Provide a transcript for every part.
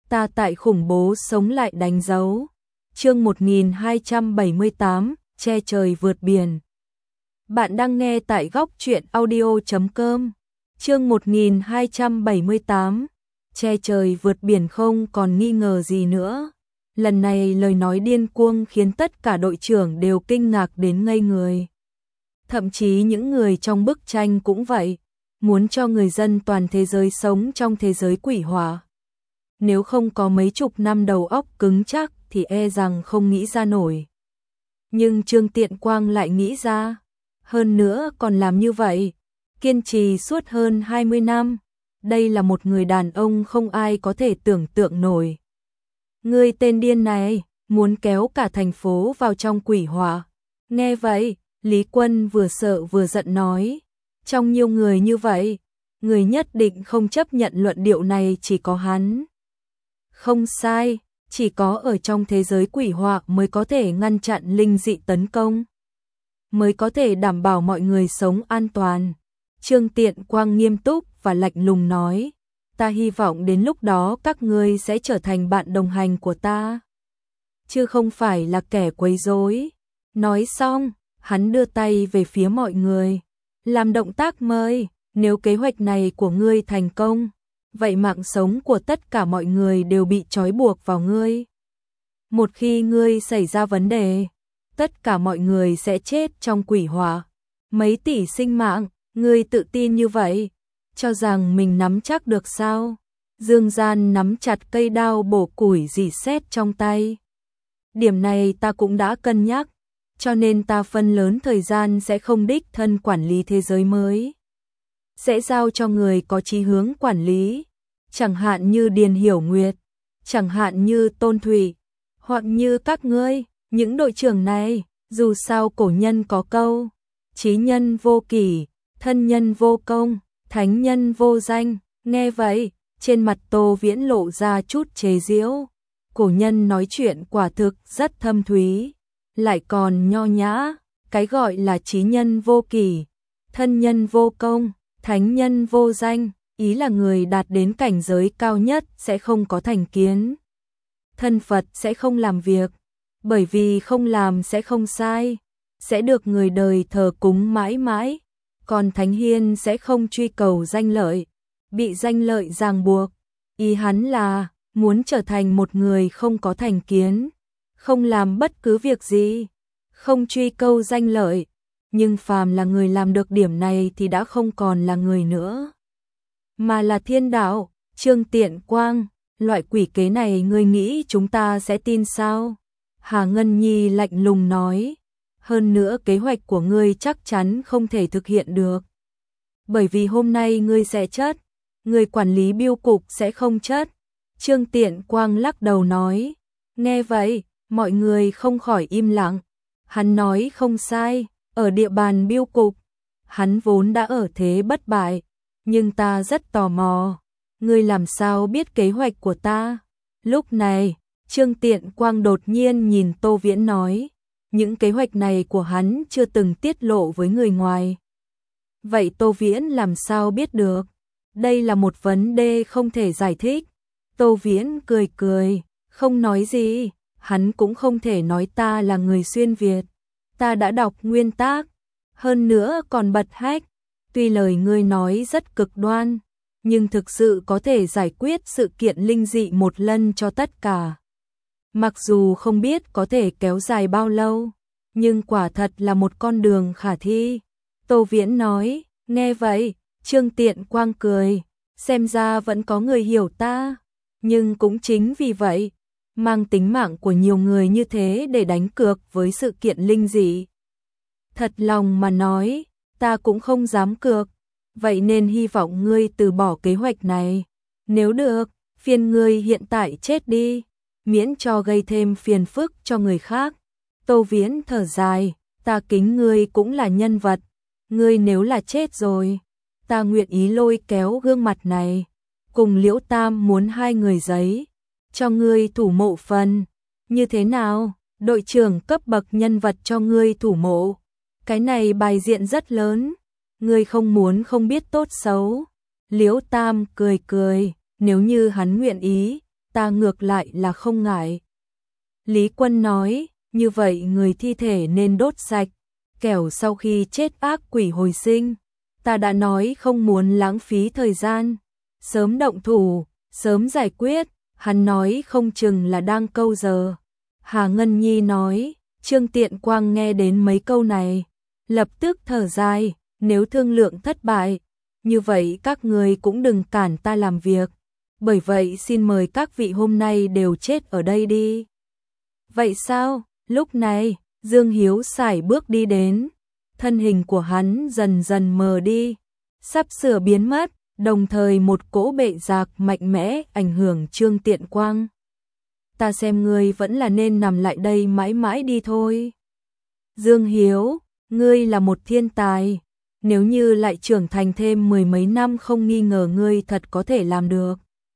ta tại khủng bố sống lại đánh dấu. Chương 1278, che trời vượt biển. Bạn đang nghe tại góc truyện audio.com. Chương 1278, che trời vượt biển không còn nghi ngờ gì nữa. Lần này lời nói điên cuồng khiến tất cả đội trưởng đều kinh ngạc đến ngây người. Thậm chí những người trong bức tranh cũng vậy, muốn cho người dân toàn thế giới sống trong thế giới quỷ hỏa. Nếu không có mấy chục năm đầu óc cứng chắc thì e rằng không nghĩ ra nổi. Nhưng Trương Tiện Quang lại nghĩ ra, hơn nữa còn làm như vậy, kiên trì suốt hơn 20 năm. Đây là một người đàn ông không ai có thể tưởng tượng nổi. Ngươi tên điên này, muốn kéo cả thành phố vào trong quỷ hỏa. Nghe vậy, Lý Quân vừa sợ vừa giận nói, trong nhiều người như vậy, người nhất định không chấp nhận luận điệu này chỉ có hắn. Không sai, chỉ có ở trong thế giới quỷ hỏa mới có thể ngăn chặn linh dị tấn công, mới có thể đảm bảo mọi người sống an toàn. Trương Tiện Quang nghiêm túc và lạnh lùng nói, ta hy vọng đến lúc đó các ngươi sẽ trở thành bạn đồng hành của ta, chứ không phải là kẻ quấy rối. Nói xong, hắn đưa tay về phía mọi người, làm động tác mời, nếu kế hoạch này của ngươi thành công, vậy mạng sống của tất cả mọi người đều bị trói buộc vào ngươi. Một khi ngươi xảy ra vấn đề, tất cả mọi người sẽ chết trong quỷ hỏa. Mấy tỷ sinh mạng, ngươi tự tin như vậy, cho rằng mình nắm chắc được sao? Dương Gian nắm chặt cây đao bổ củi rỉ sét trong tay. Điểm này ta cũng đã cân nhắc, cho nên ta phân lớn thời gian sẽ không đích thân quản lý thế giới mới. Sẽ giao cho người có chí hướng quản lý, chẳng hạn như Điền Hiểu Nguyệt, chẳng hạn như Tôn Thủy, hoặc như các ngươi, những đội trưởng này. Dù sao cổ nhân có câu, chí nhân vô kỷ, thân nhân vô công, thánh nhân vô danh. Nghe vậy, trên mặt Tô Viễn lộ ra chút chế giễu. Cổ nhân nói chuyện quả thực rất thâm thúy, lại còn nho nhã. Cái gọi là chí nhân vô kỷ, thân nhân vô công, thánh nhân vô danh, ý là người đạt đến cảnh giới cao nhất sẽ không có thành kiến. Thân Phật sẽ không làm việc, bởi vì không làm sẽ không sai, sẽ được người đời thờ cúng mãi mãi. Còn Thánh Hiên sẽ không truy cầu danh lợi, bị danh lợi ràng buộc. Ý hắn là muốn trở thành một người không có thành kiến, không làm bất cứ việc gì, không truy cầu danh lợi. Nhưng phàm là người làm được điểm này thì đã không còn là người nữa, mà là thiên đạo. Trương Tiện Quang, loại quỷ kế này ngươi nghĩ chúng ta sẽ tin sao? Hà Ngân Nhi lạnh lùng nói, hơn nữa kế hoạch của ngươi chắc chắn không thể thực hiện được. Bởi vì hôm nay ngươi sẽ chết, người quản lý bưu cục sẽ không chết. Trương Tiện Quang lắc đầu nói, nghe vậy, mọi người không khỏi im lặng. Hắn nói không sai, ở địa bàn bưu cục, hắn vốn đã ở thế bất bại, nhưng ta rất tò mò, ngươi làm sao biết kế hoạch của ta? Lúc này, Trương Tiện Quang đột nhiên nhìn Tô Viễn nói, những kế hoạch này của hắn chưa từng tiết lộ với người ngoài. Vậy Tô Viễn làm sao biết được? Đây là một vấn đề không thể giải thích. Tô Viễn cười cười, không nói gì, hắn cũng không thể nói ta là người xuyên Việt. Ta đã đọc nguyên tác, hơn nữa còn bật hách. Tuy lời ngươi nói rất cực đoan, nhưng thực sự có thể giải quyết sự kiện linh dị một lần cho tất cả. Mặc dù không biết có thể kéo dài bao lâu, nhưng quả thật là một con đường khả thi. Tô Viễn nói, nghe vậy, Trương Tiện Quang cười, xem ra vẫn có người hiểu ta. Nhưng cũng chính vì vậy, mang tính mạng của nhiều người như thế để đánh cược với sự kiện linh dị. Thật lòng mà nói, ta cũng không dám cược, vậy nên hy vọng ngươi từ bỏ kế hoạch này. Nếu được, phiền ngươi hiện tại chết đi, miễn cho gây thêm phiền phức cho người khác. Tô Viễn thở dài, ta kính ngươi cũng là nhân vật, ngươi nếu là chết rồi, ta nguyện ý lôi kéo gương mặt này, cùng Liễu Tam muốn 2 người giấy, cho ngươi thủ mộ phần. Như thế nào, đội trưởng cấp bậc nhân vật cho ngươi thủ mộ, cái này bài diện rất lớn, ngươi không muốn không biết tốt xấu. Liễu Tam cười cười, nếu như hắn nguyện ý, ta ngược lại là không ngại. Lý Quân nói, như vậy người thi thể nên đốt sạch, kẻo sau khi chết ác quỷ hồi sinh. Ta đã nói không muốn lãng phí thời gian, sớm động thủ, sớm giải quyết, hắn nói không chừng là đang câu giờ. Hà Ngân Nhi nói, Trương Tiện Quang nghe đến mấy câu này, lập tức thở dài, nếu thương lượng thất bại, như vậy các người cũng đừng cản ta làm việc, bởi vậy xin mời các vị hôm nay đều chết ở đây đi. Vậy sao? Lúc này, Dương Hiếu sải bước đi đến, thân hình của hắn dần dần mờ đi, sắp sửa biến mất, đồng thời một cỗ bệ rạc mạnh mẽ ảnh hưởng Trương Tiện Quang. Ta xem ngươi vẫn là nên nằm lại đây mãi mãi đi thôi. Dương Hiếu, ngươi là một thiên tài, nếu như lại trưởng thành thêm 10 mấy năm không nghi ngờ ngươi thật có thể làm được.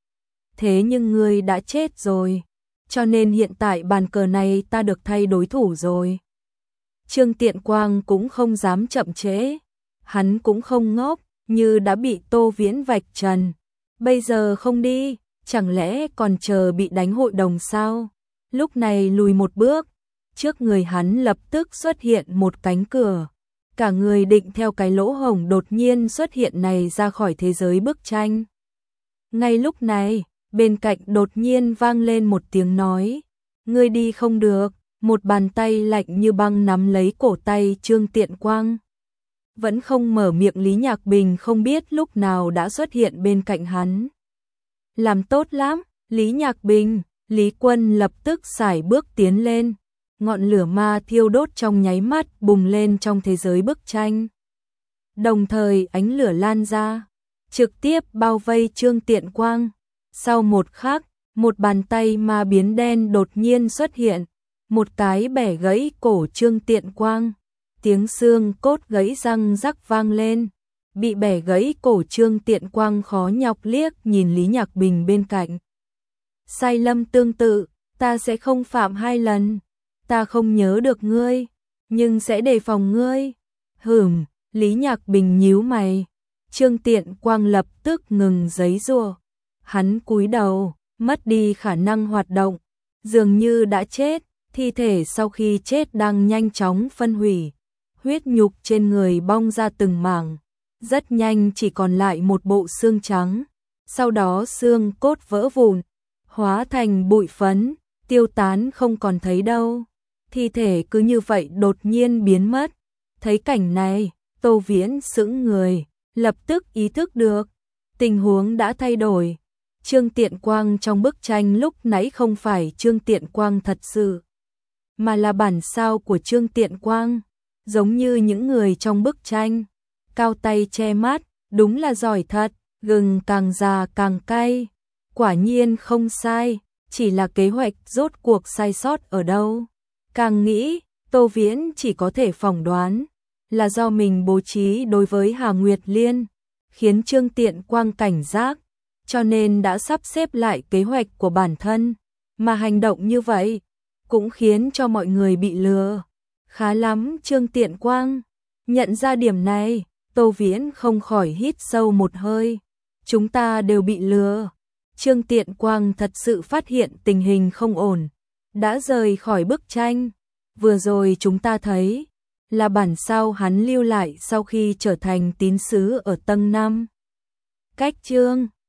Thế nhưng ngươi đã chết rồi, cho nên hiện tại bàn cờ này ta được thay đối thủ rồi. Trương Tiện Quang cũng không dám chậm trễ, hắn cũng không ngốc, như đã bị Tô Viễn vạch trần. Bây giờ không đi, chẳng lẽ còn chờ bị đánh hội đồng sao? Lúc này lùi một bước, trước người hắn lập tức xuất hiện một cánh cửa. Cả người định theo cái lỗ hổng đột nhiên xuất hiện này ra khỏi thế giới bức tranh. Ngay lúc này, bên cạnh đột nhiên vang lên một tiếng nói, ngươi đi không được, một bàn tay lạnh như băng nắm lấy cổ tay Trương Tiện Quang. Vẫn không mở miệng Lý Nhạc Bình không biết lúc nào đã xuất hiện bên cạnh hắn. Làm tốt lắm, Lý Nhạc Bình, Lý Quân lập tức sải bước tiến lên, ngọn lửa ma thiêu đốt trong nháy mắt bùng lên trong thế giới bức tranh. Đồng thời ánh lửa lan ra, trực tiếp bao vây Trương Tiện Quang. Sau một khắc, một bàn tay ma biến đen đột nhiên xuất hiện, một cái bẻ gãy cổ Trương Tiện Quang, tiếng xương cốt gãy răng rắc vang lên, bị bẻ gãy cổ Trương Tiện Quang khó nhọc liếc nhìn Lý Nhạc Bình bên cạnh. Sai lầm tương tự, ta sẽ không phạm 2 lần, ta không nhớ được ngươi, nhưng sẽ đề phòng ngươi. Lý Nhạc Bình nhíu mày, Trương Tiện Quang lập tức ngừng giãy giụa. Hắn cúi đầu, mất đi khả năng hoạt động, dường như đã chết, thi thể sau khi chết đang nhanh chóng phân hủy, huyết nhục trên người bong ra từng mảng, rất nhanh chỉ còn lại một bộ xương trắng, sau đó xương cốt vỡ vụn, hóa thành bụi phấn, tiêu tán không còn thấy đâu. Thi thể cứ như vậy đột nhiên biến mất. Thấy cảnh này, Tô Viễn sững người, lập tức ý thức được, tình huống đã thay đổi. Trương Tiện Quang trong bức tranh lúc nãy không phải Trương Tiện Quang thật sự, mà là bản sao của Trương Tiện Quang, giống như những người trong bức tranh. Cao tay che mắt, đúng là giỏi thật, gừng càng già càng cay. Quả nhiên không sai, chỉ là kế hoạch rốt cuộc sai sót ở đâu. Càng nghĩ, Tô Viễn chỉ có thể phỏng đoán, là do mình bố trí đối với Hà Nguyệt Liên, khiến Trương Tiện Quang cảnh giác, cho nên đã sắp xếp lại kế hoạch của bản thân, mà hành động như vậy, cũng khiến cho mọi người bị lừa. Khá lắm Trương Tiện Quang, nhận ra điểm này, Tô Viễn không khỏi hít sâu một hơi, chúng ta đều bị lừa. Trương Tiện Quang thật sự phát hiện tình hình không ổn, đã rời khỏi bức tranh. Vừa rồi chúng ta thấy, là bản sao hắn lưu lại sau khi trở thành tín sứ ở tầng 5. Cách chương